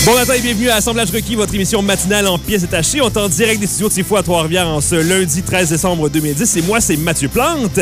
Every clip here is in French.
Bon matin et bienvenue à Assemblage requis, votre émission matinale en pièces détachées. On est en direct des studios de C'est Fou à Trois-Rivières en ce lundi 13 décembre 2010. Et moi, c'est Mathieu Plante.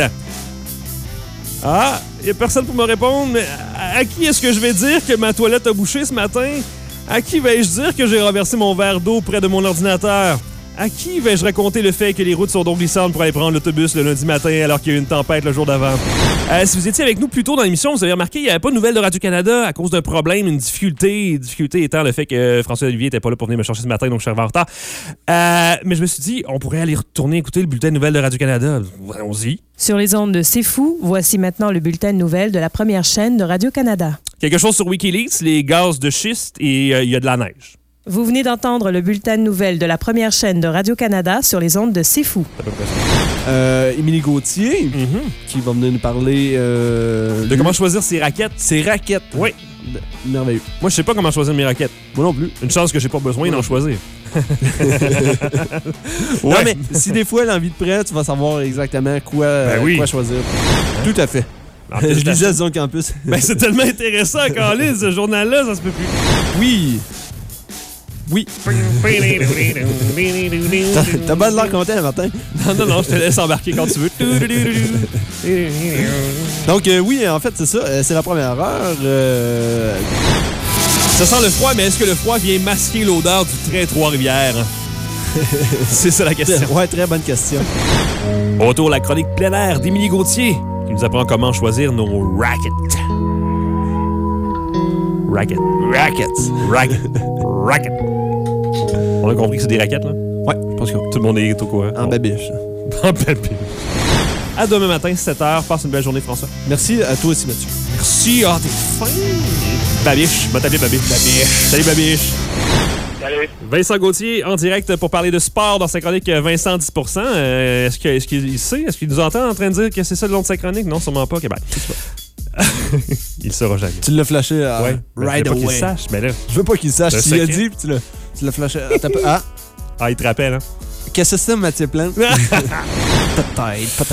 Ah, il n'y a personne pour me répondre, mais à qui est-ce que je vais dire que ma toilette a bouché ce matin? À qui vais-je dire que j'ai renversé mon verre d'eau près de mon ordinateur? À qui vais-je raconter le fait que les routes sont donc glissantes pour aller prendre l'autobus le lundi matin alors qu'il y a eu une tempête le jour d'avant? Si vous étiez avec nous plus tôt dans l'émission, vous avez remarqué qu'il n'y avait pas de nouvelles de Radio-Canada à cause d'un problème, une difficulté. Difficulté étant le fait que François Olivier n'était pas là pour venir me chercher ce matin, donc je suis arrivé en retard. Mais je me suis dit, on pourrait aller retourner écouter le bulletin de nouvelles de Radio-Canada. Allons-y. Sur les ondes de C'est Fou, voici maintenant le bulletin de nouvelles de la première chaîne de Radio-Canada. Quelque chose sur Wikileaks, les gaz de schiste et il y a de la neige. Vous venez d'entendre le bulletin de nouvelles de la première chaîne de Radio-Canada sur les ondes de C'est Fou. C'est à peu près ça. Émilie Gauthier, qui va venir nous parler... de comment choisir ses raquettes. Ses raquettes. Oui. Merveilleux. Moi, je sais pas comment choisir mes raquettes. Moi non plus. Une chance que j'ai pas besoin d'en choisir. Non, mais si des fois, l'envie de prêt, tu vas savoir exactement quoi choisir. Tout à fait. Je lisais à Zone Campus. Ben, c'est tellement intéressant quand lit ce journal-là, ça se peut plus. Oui. Oui. T'as pas de l'air content, Martin? Non, je te laisse embarquer quand tu veux. Donc, oui, en fait, c'est ça. C'est la première heure. Ça sent le froid, mais est-ce que le froid vient masquer l'odeur du train Trois-Rivières? C'est ça la question. Ouais, très bonne question. Autour de la chronique plein air d'Émilie Gauthier, qui nous apprend comment choisir nos rackets. Racket. On a compris que c'est des raquettes, là? Ouais, je pense que tout le monde est au courant. En babiche. En babiche. À demain matin, 7h. Passe une belle journée, François. Merci à toi aussi, Mathieu. Merci. Ah, t'es fin. Babiche. Va t'appeler Babiche. Salut, Babiche. Salut. Vincent Gauthier, en direct pour parler de sport dans sa chronique Vincent 10%. Est-ce qu'il sait? Est-ce qu'il nous entend en train de dire que c'est ça le nom de sa chronique? Non, sûrement pas. OK, bye. Il le saura jamais. Tu l'as flashé à right away. Qu'il sache, mais là. Je veux pas qu'il sache. Tu l'as dit, puis tu l'as flashé. Il te rappelle, hein? Qu'est-ce que c'est, Mathieu Plante? Peut-être pas.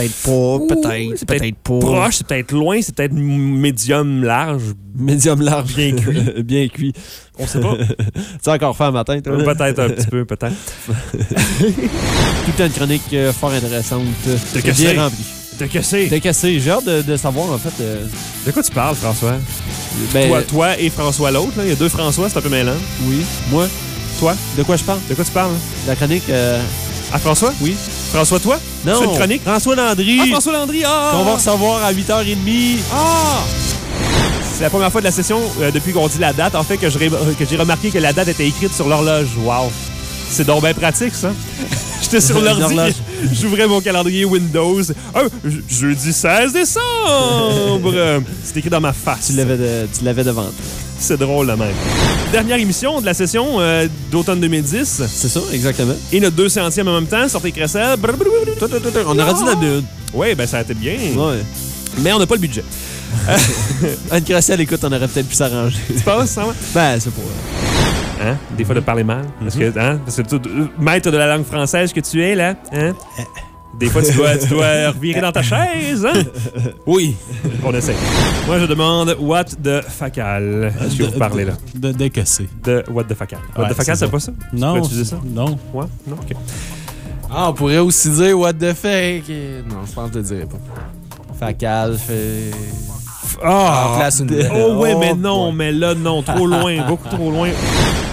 C'est peut-être pas. Proche, c'est peut-être loin, c'est peut-être médium large. Médium large. Bien cuit. Bien cuit. On sait pas. Tu as encore fait un matin, toi? Peut-être un petit peu, peut-être. Toute une chronique fort intéressante. Bien remplie. T'as cassé. T'as cassé. J'ai hâte de savoir, en fait. De quoi tu parles, François? Ben, toi et François l'autre, là. Il y a deux François, c'est un peu mêlant. Oui. Moi? Toi? De quoi je parle? De quoi tu parles? La chronique... À François? Oui. François, toi? Non. C'est une chronique? François Landry. Ah, François Landry, qu'on va recevoir à 8h30. Ah! C'est la première fois de la session, depuis qu'on dit la date, en fait, que j'ai remarqué que la date était écrite sur l'horloge. Wow! C'est donc bien pratique, ça. J'étais sur l'ordi, j'ouvrais mon calendrier Windows. Jeudi 16 décembre! C'est écrit dans ma face. Tu l'avais devant toi. C'est drôle, là même. Dernière émission de la session d'automne 2010. C'est ça, exactement. Et notre 200e en même temps, sortez Cressel. On aurait dit la bulle. Oui, ben ça a été bien. Ouais. Mais on n'a pas le budget. Anne Cressel, écoute, on aurait peut-être pu s'arranger. Tu penses, ça? Ben, c'est pour... Hein? Des fois, de parler mal. Parce que, maître de la langue française que tu es, là, hein? Des fois, tu dois revirer dans ta chaise, hein? Oui. On essaie. Moi, je demande what the facal. Est-ce que vous parlez, là? De casser. De what the facal. What the facal, c'est pas ça? Non. Tu peux utiliser ça? Non. Ouais? Non? OK. Ah, on pourrait aussi dire what the fake. Non, je pense que je le dirais pas. Facal, fait... Oh, ouais, mais non, mais là, non. Trop loin. Beaucoup trop loin.